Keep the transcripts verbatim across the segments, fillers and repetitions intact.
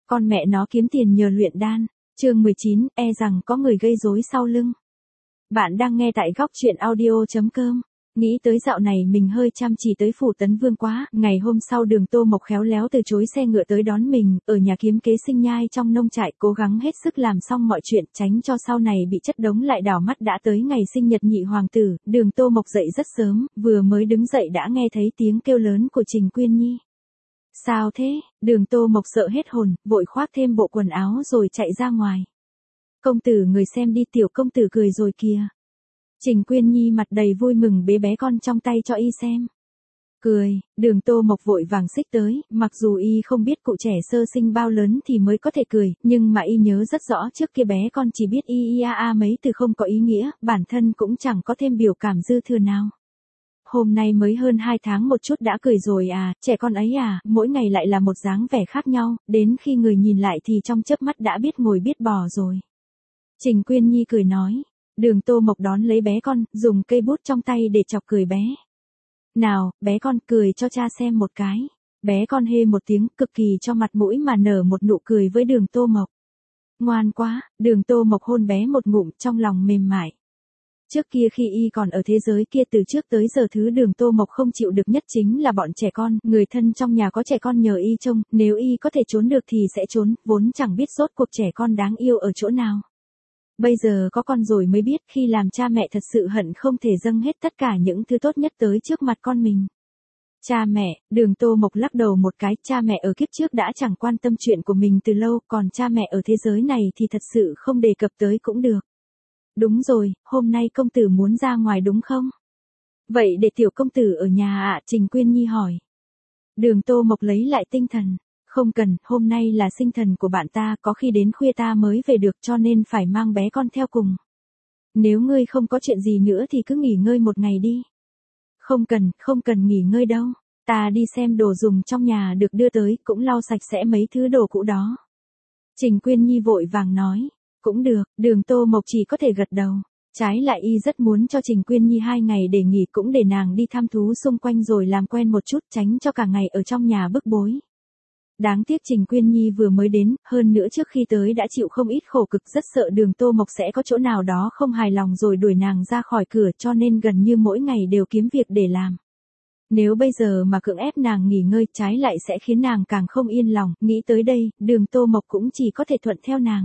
Con mẹ nó kiếm tiền nhờ luyện đan. Chương mười chín, e rằng có người gây rối sau lưng. Bạn đang nghe tại góc truyện audio.com. Nghĩ tới dạo này mình hơi chăm chỉ tới Phủ Tấn Vương quá, ngày hôm sau Đường Tô Mộc khéo léo từ chối xe ngựa tới đón mình, ở nhà kiếm kế sinh nhai trong nông trại cố gắng hết sức làm xong mọi chuyện, tránh cho sau này bị chất đống lại đảo mắt. Đã tới ngày sinh nhật nhị hoàng tử, Đường Tô Mộc dậy rất sớm, vừa mới đứng dậy đã nghe thấy tiếng kêu lớn của Trình Quyên Nhi. Sao thế? Đường Tô Mộc sợ hết hồn, vội khoác thêm bộ quần áo rồi chạy ra ngoài. Công tử người xem đi, tiểu công tử cười rồi kìa. Trình Quyên Nhi mặt đầy vui mừng bế bé con trong tay cho y xem. Cười, Đường Tô Mộc vội vàng xích tới, mặc dù y không biết cụ trẻ sơ sinh bao lớn thì mới có thể cười, nhưng mà y nhớ rất rõ trước kia bé con chỉ biết y y a a mấy từ không có ý nghĩa, bản thân cũng chẳng có thêm biểu cảm dư thừa nào. Hôm nay mới hơn hai tháng một chút đã cười rồi à, trẻ con ấy à, mỗi ngày lại là một dáng vẻ khác nhau, đến khi người nhìn lại thì trong chớp mắt đã biết ngồi biết bò rồi. Trình Quyên Nhi cười nói. Đường Tô Mộc đón lấy bé con, dùng cây bút trong tay để chọc cười bé. Nào, bé con cười cho cha xem một cái. Bé con hê một tiếng, cực kỳ cho mặt mũi mà nở một nụ cười với Đường Tô Mộc. Ngoan quá, Đường Tô Mộc hôn bé một ngụm trong lòng mềm mại. Trước kia khi y còn ở thế giới kia từ trước tới giờ thứ Đường Tô Mộc không chịu được nhất chính là bọn trẻ con, người thân trong nhà có trẻ con nhờ y trông, nếu y có thể trốn được thì sẽ trốn, vốn chẳng biết rốt cuộc trẻ con đáng yêu ở chỗ nào. Bây giờ có con rồi mới biết khi làm cha mẹ thật sự hận không thể dâng hết tất cả những thứ tốt nhất tới trước mặt con mình. Cha mẹ, Đường Tô Mộc lắc đầu một cái, cha mẹ ở kiếp trước đã chẳng quan tâm chuyện của mình từ lâu, còn cha mẹ ở thế giới này thì thật sự không đề cập tới cũng được. Đúng rồi, hôm nay công tử muốn ra ngoài đúng không? Vậy để tiểu công tử ở nhà ạ, à? Trình Quyên Nhi hỏi. Đường Tô Mộc lấy lại tinh thần. Không cần, hôm nay là sinh thần của bạn ta, có khi đến khuya ta mới về được cho nên phải mang bé con theo cùng. Nếu ngươi không có chuyện gì nữa thì cứ nghỉ ngơi một ngày đi. Không cần, không cần nghỉ ngơi đâu. Ta đi xem đồ dùng trong nhà được đưa tới, cũng lau sạch sẽ mấy thứ đồ cũ đó. Trình Quyên Nhi vội vàng nói. Cũng được, Đường Tô Mộc chỉ có thể gật đầu. Trái lại y rất muốn cho Trình Quyên Nhi hai ngày để nghỉ cũng để nàng đi thăm thú xung quanh rồi làm quen một chút tránh cho cả ngày ở trong nhà bức bối. Đáng tiếc Trình Quyên Nhi vừa mới đến, hơn nữa trước khi tới đã chịu không ít khổ cực, rất sợ Đường Tô Mộc sẽ có chỗ nào đó không hài lòng rồi đuổi nàng ra khỏi cửa cho nên gần như mỗi ngày đều kiếm việc để làm. Nếu bây giờ mà cưỡng ép nàng nghỉ ngơi trái lại sẽ khiến nàng càng không yên lòng, nghĩ tới đây, Đường Tô Mộc cũng chỉ có thể thuận theo nàng.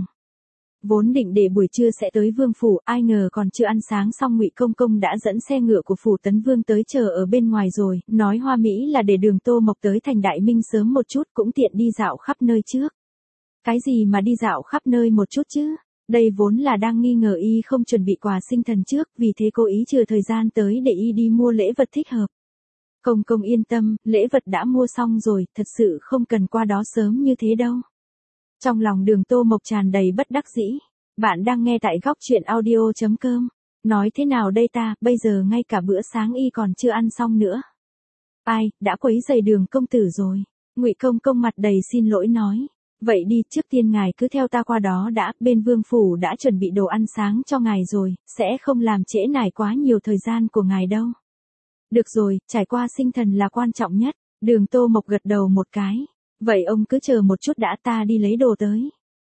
Vốn định để buổi trưa sẽ tới Vương phủ, ai ngờ còn chưa ăn sáng xong Ngụy Công Công đã dẫn xe ngựa của Phủ Tấn Vương tới chờ ở bên ngoài rồi, nói hoa mỹ là để Đường Tô Mộc tới thành Đại Minh sớm một chút cũng tiện đi dạo khắp nơi trước. Cái gì mà đi dạo khắp nơi một chút chứ? Đây vốn là đang nghi ngờ y không chuẩn bị quà sinh thần trước, vì thế cố ý chừa thời gian tới để y đi mua lễ vật thích hợp. Công công yên tâm, lễ vật đã mua xong rồi, thật sự không cần qua đó sớm như thế đâu. Trong lòng Đường Tô Mộc tràn đầy bất đắc dĩ. Bạn đang nghe tại góc truyện audio.com. Nói thế nào đây ta, bây giờ ngay cả bữa sáng y còn chưa ăn xong nữa. Ai, đã quấy rầy Đường công tử rồi. Ngụy Công Công mặt đầy xin lỗi nói. Vậy đi, trước tiên ngài cứ theo ta qua đó đã, bên Vương phủ đã chuẩn bị đồ ăn sáng cho ngài rồi, sẽ không làm trễ nải quá nhiều thời gian của ngài đâu. Được rồi, trải qua sinh thần là quan trọng nhất. Đường Tô Mộc gật đầu một cái. Vậy ông cứ chờ một chút đã, ta đi lấy đồ tới.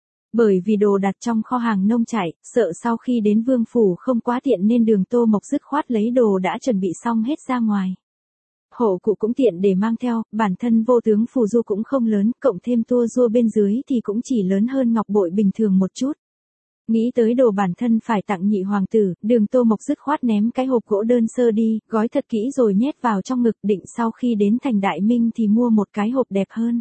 Bởi vì đồ đặt trong kho hàng nông trại, sợ sau khi đến Vương phủ không quá tiện nên Đường Tô Mộc dứt khoát lấy đồ đã chuẩn bị xong hết ra ngoài. Hộ cụ cũng tiện để mang theo, bản thân vô tướng phù du cũng không lớn, cộng thêm tua rua bên dưới thì cũng chỉ lớn hơn ngọc bội bình thường một chút. Nghĩ tới đồ bản thân phải tặng nhị hoàng tử, Đường Tô Mộc dứt khoát ném cái hộp gỗ đơn sơ đi, gói thật kỹ rồi nhét vào trong ngực, định sau khi đến thành Đại Minh thì mua một cái hộp đẹp hơn.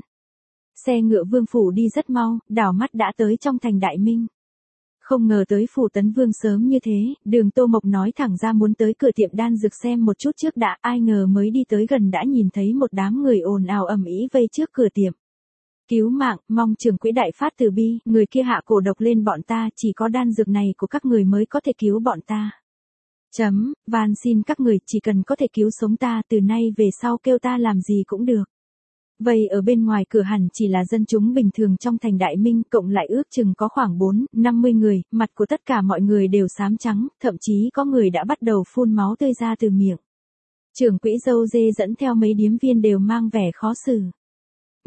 Xe ngựa Vương phủ đi rất mau, đảo mắt đã tới trong thành Đại Minh. Không ngờ tới Phủ Tấn Vương sớm như thế, Đường Tô Mộc nói thẳng ra muốn tới cửa tiệm đan dược xem một chút trước đã, ai ngờ mới đi tới gần đã nhìn thấy một đám người ồn ào ầm ĩ vây trước cửa tiệm. Cứu mạng, mong trưởng quỹ đại phát từ bi, người kia hạ cổ độc lên bọn ta, chỉ có đan dược này của các người mới có thể cứu bọn ta. Chấm, van xin các người, chỉ cần có thể cứu sống ta, từ nay về sau kêu ta làm gì cũng được. Vậy ở bên ngoài cửa hẳn chỉ là dân chúng bình thường trong thành Đại Minh, cộng lại ước chừng có khoảng bốn, năm mươi người, mặt của tất cả mọi người đều xám trắng, thậm chí có người đã bắt đầu phun máu tươi ra từ miệng. Trưởng quỹ dâu dê dẫn theo mấy điếm viên đều mang vẻ khó xử.